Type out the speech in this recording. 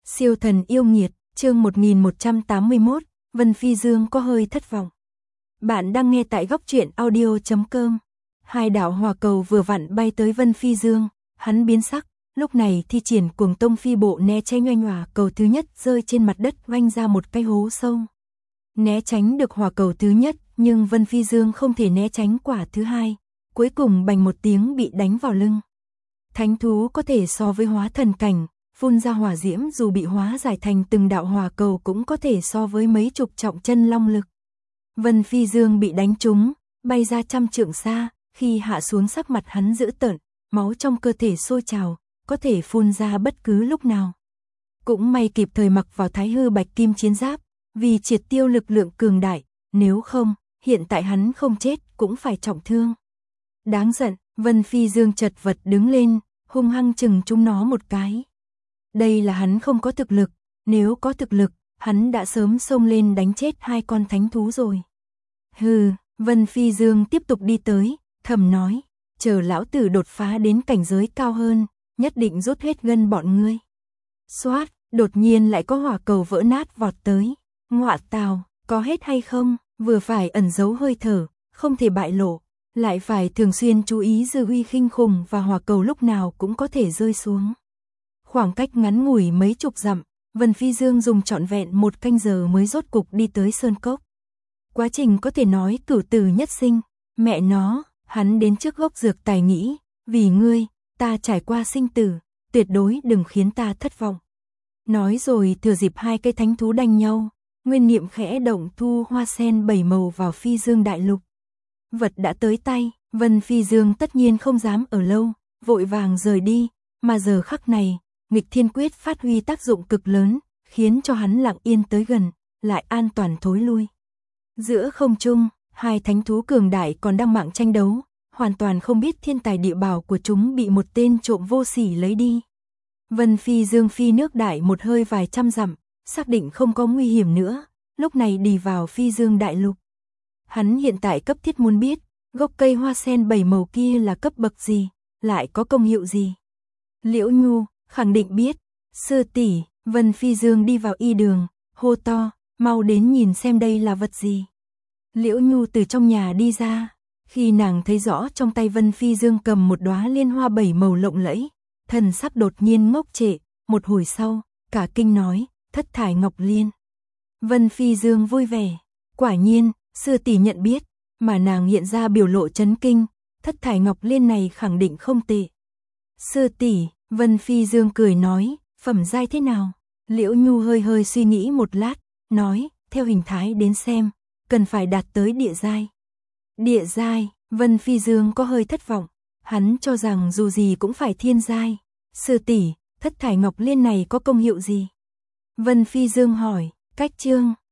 Siêu thần yêu nghiệt, chương 1181, Vân Phi Dương có hơi thất vọng. Bạn đang nghe tại góc truyện audio.com. Hai đạo hỏa cầu vừa vặn bay tới Vân Phi Dương, hắn biến sắc, lúc này thi triển Cuồng Tông Phi Bộ né tránh oanh hỏa cầu thứ nhất rơi trên mặt đất oanh ra một cái hố sâu. Né tránh được hỏa cầu thứ nhất, nhưng Vân Phi Dương không thể né tránh quả thứ hai, cuối cùng bành một tiếng bị đánh vào lưng. Thánh thú có thể so với hóa thần cảnh, phun ra hỏa diễm dù bị hóa giải thành từng đạo hỏa cầu cũng có thể so với mấy chục trọng chân long lực. Vân Phi Dương bị đánh trúng, bay ra trăm trượng xa, khi hạ xuống sắc mặt hắn dữ tợn, máu trong cơ thể sôi trào, có thể phun ra bất cứ lúc nào. Cũng may kịp thời mặc vào Thái Hư Bạch Kim chiến giáp, vì triệt tiêu lực lượng cường đại, nếu không, hiện tại hắn không chết cũng phải trọng thương. Đáng giận, Vân Phi Dương chật vật đứng lên, hung hăng chừng chúng nó một cái. Đây là hắn không có thực lực, nếu có thực lực, hắn đã sớm xông lên đánh chết hai con thánh thú rồi. Hừ, Vân Phi Dương tiếp tục đi tới, thầm nói, chờ lão tử đột phá đến cảnh giới cao hơn, nhất định rút hết gân bọn ngươi. Xoát, đột nhiên lại có hỏa cầu vỡ nát vọt tới. Ngọa tào, có hết hay không, vừa phải ẩn giấu hơi thở, không thể bại lộ, lại phải thường xuyên chú ý dư uy khinh khủng và hỏa cầu lúc nào cũng có thể rơi xuống. Khoảng cách ngắn ngủi mấy chục dặm, Vân Phi Dương dùng trọn vẹn 1 canh giờ mới rốt cục đi tới sơn cốc. Quá trình có thể nói cửu tử nhất sinh, mẹ nó, hắn đến trước gốc dược tài nghĩ, vì ngươi, ta trải qua sinh tử, tuyệt đối đừng khiến ta thất vọng. Nói rồi thừa dịp hai cây thánh thú đanh nhau, nguyên niệm khẽ động thu hoa sen 7 màu vào Phi Dương đại lục. Vật đã tới tay, Vân Phi Dương tất nhiên không dám ở lâu, vội vàng rời đi, mà giờ khắc này, nghịch thiên quyết phát huy tác dụng cực lớn, khiến cho hắn lặng yên tới gần, lại an toàn thối lui. Giữa không trung, hai thánh thú cường đại còn đang mạng tranh đấu, hoàn toàn không biết thiên tài địa bảo của chúng bị một tên trộm vô sỉ lấy đi. Vân Phi Dương phi nước đại một hơi vài trăm dặm, xác định không có nguy hiểm nữa, lúc này đi vào Phi Dương đại lục. Hắn hiện tại cấp thiết muốn biết, gốc cây hoa sen 7 màu kia là cấp bậc gì, lại có công hiệu gì. Liễu Nhu khẳng định biết. Sư tỷ, Vân Phi Dương đi vào y đường, hô to, mau đến nhìn xem đây là vật gì. Liễu Nhu từ trong nhà đi ra, khi nàng thấy rõ trong tay Vân Phi Dương cầm một đóa liên hoa 7 màu lộng lẫy, thần sắc đột nhiên ngốc trệ, một hồi sau, cả kinh nói, Thất Thải Ngọc Liên. Vân Phi Dương vui vẻ, quả nhiên, sư tỷ nhận biết, mà nàng hiện ra biểu lộ chấn kinh, Thất Thải Ngọc Liên này khẳng định không tệ. Sư tỷ, Vân Phi Dương cười nói, phẩm giai thế nào? Liễu Nhu hơi hơi suy nghĩ một lát, nói, theo hình thái đến xem, cần phải đạt tới địa giai. Địa giai, Vân Phi Dương có hơi thất vọng, hắn cho rằng dù gì cũng phải thiên giai. Sư tỷ, Thất Thải Ngọc Liên này có công hiệu gì? Vân Phi Dương hỏi, cách chương.